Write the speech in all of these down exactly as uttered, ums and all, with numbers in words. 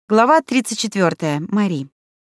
Глава тридцать четвёртая. Мари.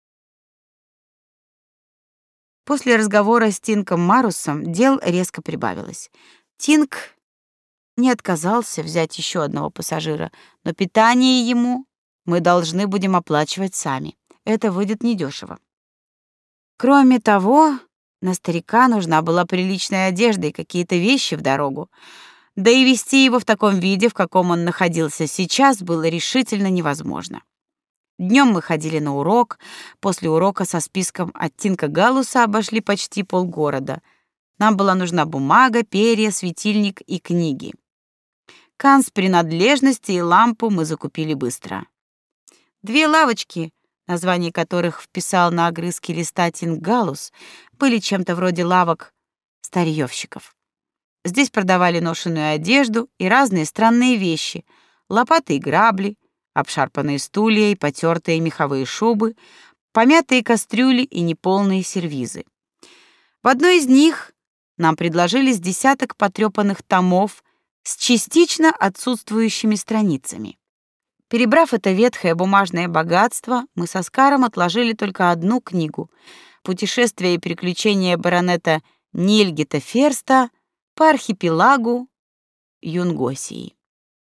После разговора с Тинком Марусом дел резко прибавилось. Тинк не отказался взять еще одного пассажира, но питание ему мы должны будем оплачивать сами. Это выйдет недешево. Кроме того, на старика нужна была приличная одежда и какие-то вещи в дорогу. Да и везти его в таком виде, в каком он находился сейчас, было решительно невозможно. Днем мы ходили на урок, после урока со списком от Тинка Галлуса обошли почти полгорода. Нам была нужна бумага, перья, светильник и книги. Канцпринадлежности и лампу мы закупили быстро. Две лавочки, названия которых вписал на огрызке листа Тинк Галлус, были чем-то вроде лавок старьёвщиков. Здесь продавали ношеную одежду и разные странные вещи: лопаты и грабли, обшарпанные стулья и потертые меховые шубы, помятые кастрюли и неполные сервизы. В одной из них нам предложили с десяток потрёпанных томов с частично отсутствующими страницами. Перебрав это ветхое бумажное богатство, мы с Оскаром отложили только одну книгу — «Путешествия и приключения баронета Нильгета Ферста по архипелагу Юнгосии».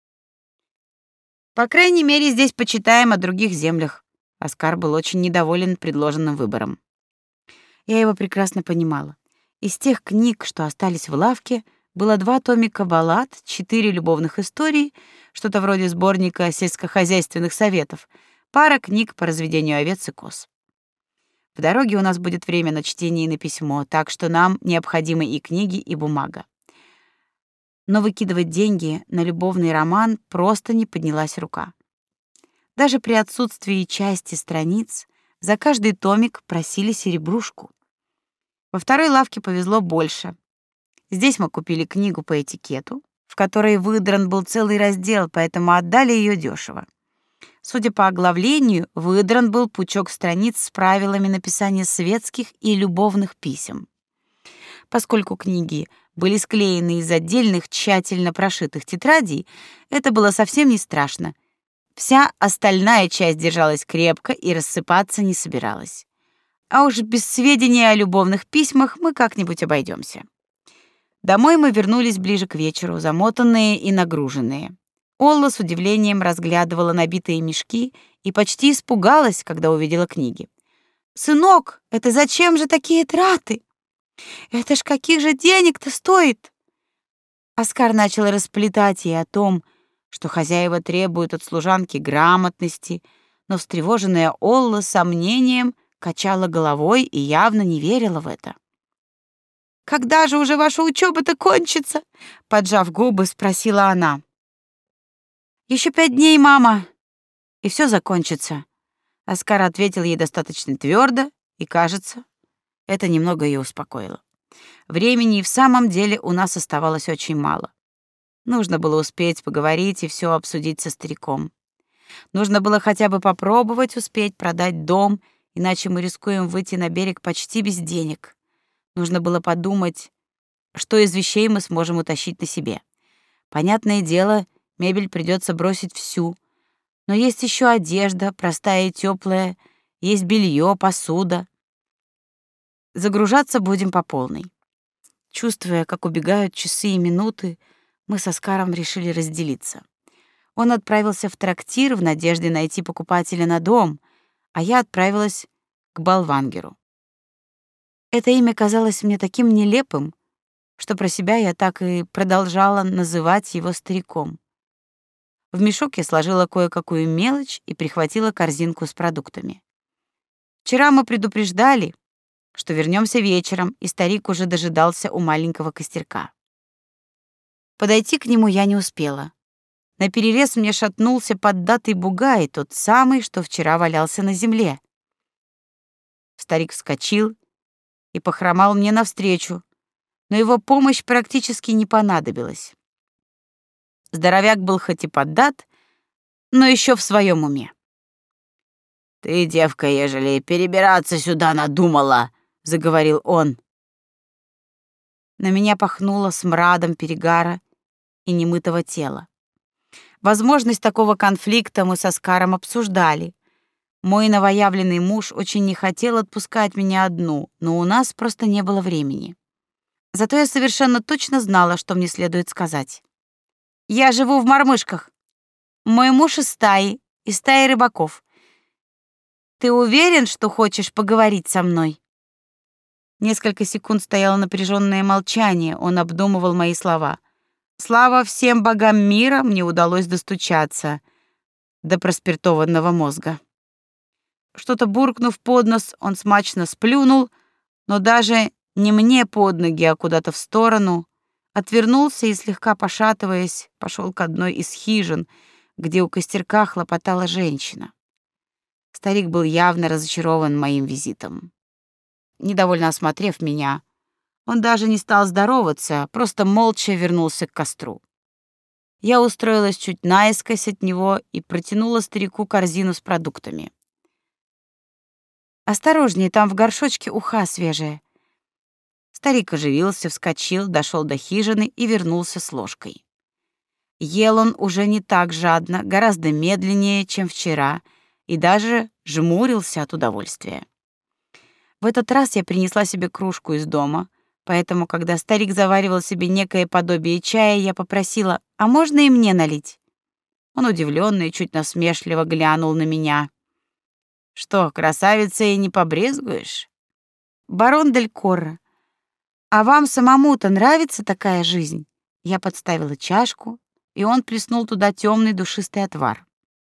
По крайней мере, здесь почитаем о других землях. Оскар был очень недоволен предложенным выбором. Я его прекрасно понимала. Из тех книг, что остались в лавке, было два томика баллад, четыре любовных историй, что-то вроде сборника сельскохозяйственных советов, пара книг по разведению овец и коз. В дороге у нас будет время на чтение и на письмо, так что нам необходимы и книги, и бумага. Но выкидывать деньги на любовный роман просто не поднялась рука. Даже при отсутствии части страниц за каждый томик просили серебрушку. Во второй лавке повезло больше. Здесь мы купили книгу по этикету, в которой выдран был целый раздел, поэтому отдали ее дешево. Судя по оглавлению, выдран был пучок страниц с правилами написания светских и любовных писем. Поскольку книги были склеены из отдельных тщательно прошитых тетрадей, это было совсем не страшно. Вся остальная часть держалась крепко и рассыпаться не собиралась. А уж без сведений о любовных письмах мы как-нибудь обойдемся. Домой мы вернулись ближе к вечеру, замотанные и нагруженные. Олла с удивлением разглядывала набитые мешки и почти испугалась, когда увидела книги. «Сынок, это зачем же такие траты? Это ж каких же денег-то стоит?» Оскар начал расплетать ей о том, что хозяева требуют от служанки грамотности, но встревоженная Олла с сомнением качала головой и явно не верила в это. «Когда же уже ваша учёба-то кончится?» — поджав губы, спросила она. «Ещё пять дней, мама, и всё закончится», — Оскар ответил ей достаточно твёрдо, и, кажется, это немного её успокоило. Времени и в самом деле у нас оставалось очень мало. Нужно было успеть поговорить и всё обсудить со стариком. Нужно было хотя бы попробовать успеть продать дом, иначе мы рискуем выйти на берег почти без денег. Нужно было подумать, что из вещей мы сможем утащить на себе. Понятное дело, мебель придётся бросить всю, но есть ещё одежда, простая и тёплая, есть бельё, посуда. Загружаться будем по полной. Чувствуя, как убегают часы и минуты, мы с Оскаром решили разделиться. Он отправился в трактир в надежде найти покупателя на дом, а я отправилась к Болвангеру. Это имя казалось мне таким нелепым, что про себя я так и продолжала называть его стариком. В мешок я сложила кое-какую мелочь и прихватила корзинку с продуктами. Вчера мы предупреждали, что вернёмся вечером, и старик уже дожидался у маленького костерка. Подойти к нему я не успела. Наперерез мне шатнулся поддатый бугай, тот самый, что вчера валялся на земле. Старик вскочил и похромал мне навстречу, но его помощь практически не понадобилась. Здоровяк был хоть и поддат, но ещё в своём уме. «Ты, девка, ежели перебираться сюда надумала», — заговорил он. На меня пахнуло смрадом перегара и немытого тела. Возможность такого конфликта мы с Оскаром обсуждали. Мой новоявленный муж очень не хотел отпускать меня одну, но у нас просто не было времени. Зато я совершенно точно знала, что мне следует сказать. «Я живу в Мормышках. Мой муж из стаи, из стаи рыбаков. Ты уверен, что хочешь поговорить со мной?» Несколько секунд стояло напряженное молчание, он обдумывал мои слова. Слава всем богам мира, мне удалось достучаться до проспиртованного мозга. Что-то буркнув под нос, он смачно сплюнул, но даже не мне под ноги, а куда-то в сторону, отвернулся и, слегка пошатываясь, пошел к одной из хижин, где у костерка хлопотала женщина. Старик был явно разочарован моим визитом. Недовольно осмотрев меня, он даже не стал здороваться, просто молча вернулся к костру. Я устроилась чуть наискось от него и протянула старику корзину с продуктами. «Осторожнее, там в горшочке уха свежая». Старик оживился, вскочил, дошел до хижины и вернулся с ложкой. Ел он уже не так жадно, гораздо медленнее, чем вчера, и даже жмурился от удовольствия. В этот раз я принесла себе кружку из дома, поэтому, когда старик заваривал себе некое подобие чая, я попросила: «А можно и мне налить?» Он удивленно и чуть насмешливо глянул на меня. «Что, красавица, и не побрезгуешь?» «Барон дель Корро, а вам самому-то нравится такая жизнь?» Я подставила чашку, и он плеснул туда темный душистый отвар.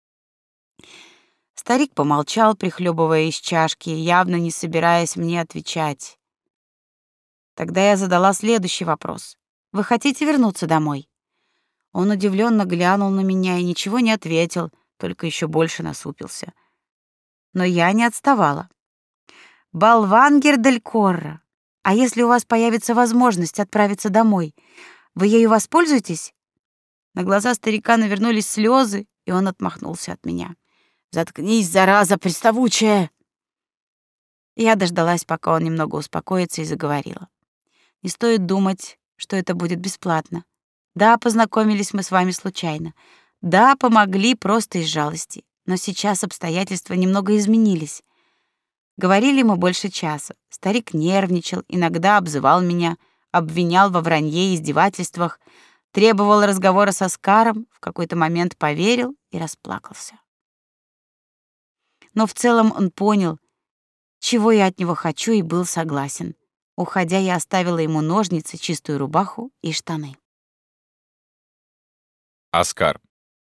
Старик помолчал, прихлебывая из чашки, явно не собираясь мне отвечать. Тогда я задала следующий вопрос. «Вы хотите вернуться домой?» Он удивленно глянул на меня и ничего не ответил, только еще больше насупился. Но я не отставала. «Болвангер дель Корро, а если у вас появится возможность отправиться домой, вы ею воспользуетесь?» На глаза старика навернулись слезы, и он отмахнулся от меня. «Заткнись, зараза приставучая!» Я дождалась, пока он немного успокоится, и заговорила. «Не стоит думать, что это будет бесплатно. Да, познакомились мы с вами случайно. Да, помогли просто из жалости. Но сейчас обстоятельства немного изменились. Говорили мы больше часа. Старик нервничал, иногда обзывал меня, обвинял во вранье и издевательствах, требовал разговора с Оскаром, в какой-то момент поверил и расплакался. Но в целом он понял, чего я от него хочу, и был согласен. Уходя, я оставила ему ножницы, чистую рубаху и штаны. Оскар.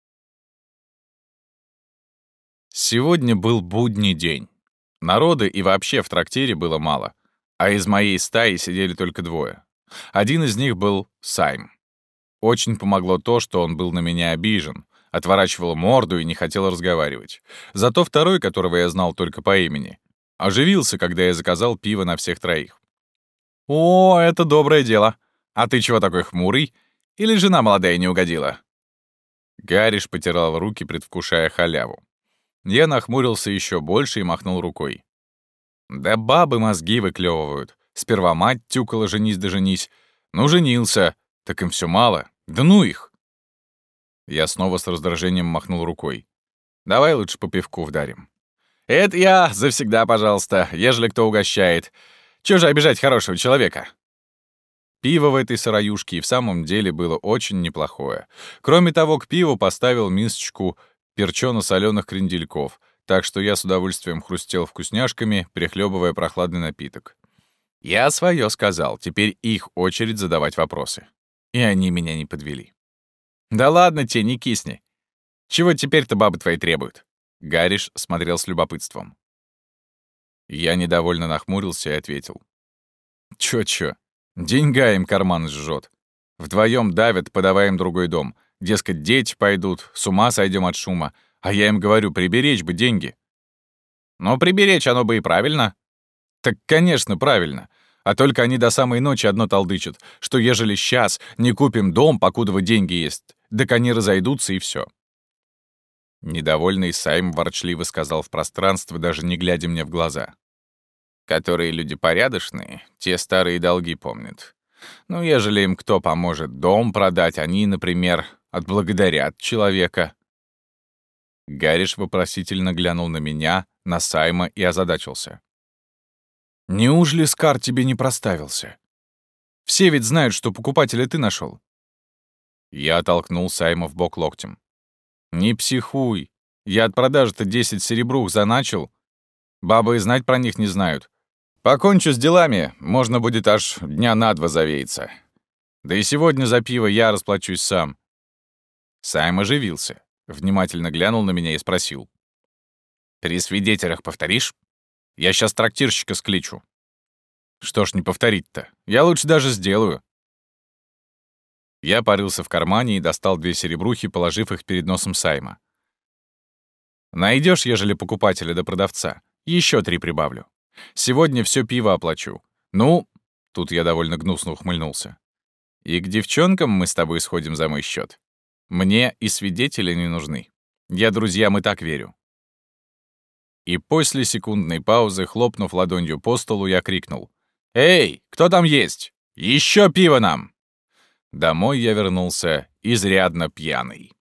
Сегодня был будний день. Народа и вообще в трактире было мало, а из моей стаи сидели только двое. Один из них был Сайм. Очень помогло то, что он был на меня обижен, отворачивал морду и не хотел разговаривать. Зато второй, которого я знал только по имени, оживился, когда я заказал пиво на всех троих. «О, это доброе дело. А ты чего такой хмурый? Или жена молодая не угодила?» Гариш потирал руки, предвкушая халяву. Я нахмурился еще больше и махнул рукой. «Да бабы мозги выклевывают. Сперва мать тюкала «женись да женись». Ну, женился. Так им все мало. Да ну их!» Я снова с раздражением махнул рукой. «Давай лучше по пивку вдарим». «Это я, завсегда, пожалуйста, ежели кто угощает. Чего же обижать хорошего человека?» Пиво в этой сыроюшке и в самом деле было очень неплохое. Кроме того, к пиву поставил мисочку перчено-соленых крендельков, так что я с удовольствием хрустел вкусняшками, прихлебывая прохладный напиток. Я свое сказал, теперь их очередь задавать вопросы. И они меня не подвели. «Да ладно тебе, не кисни. Чего теперь-то бабы твои требуют?» Гариш смотрел с любопытством. Я недовольно нахмурился и ответил. «Чё-чё? Деньга им карман жжет. Вдвоем давят, подавая им другой дом. Дескать, дети пойдут, с ума сойдем от шума. А я им говорю, приберечь бы деньги». «Но приберечь оно бы и правильно». «Так, конечно, правильно. А только они до самой ночи одно толдычат, что ежели сейчас не купим дом, покуда деньги есть, так они разойдутся и все. Недовольный Сайм ворчливо сказал в пространство, даже не глядя мне в глаза. «Которые люди порядочные, те старые долги помнят. Ну, ежели им кто поможет дом продать, они, например, отблагодарят человека». Гариш вопросительно глянул на меня, на Сайма и озадачился. «Неужели Скар тебе не проставился? Все ведь знают, что покупателя ты нашел. Я оттолкнул Сайма в бок локтем. «Не психуй. Я от продажи-то десять серебрух заначил. Бабы и знать про них не знают. Покончу с делами, можно будет аж дня на два завеяться. Да и сегодня за пиво я расплачусь сам». Сайм оживился, внимательно глянул на меня и спросил. «При свидетелях повторишь? Я сейчас трактирщика скличу». «Что ж не повторить-то? Я лучше даже сделаю». Я порылся в кармане и достал две серебрухи, положив их перед носом Сайма. «Найдешь, ежели покупателя до продавца, еще три прибавлю. Сегодня все пиво оплачу. Ну...» Тут я довольно гнусно ухмыльнулся. «И к девчонкам мы с тобой сходим за мой счет. Мне и свидетели не нужны. Я друзьям и так верю». И после секундной паузы, хлопнув ладонью по столу, я крикнул: «Эй, кто там есть? Еще пиво нам!» Домой я вернулся изрядно пьяный.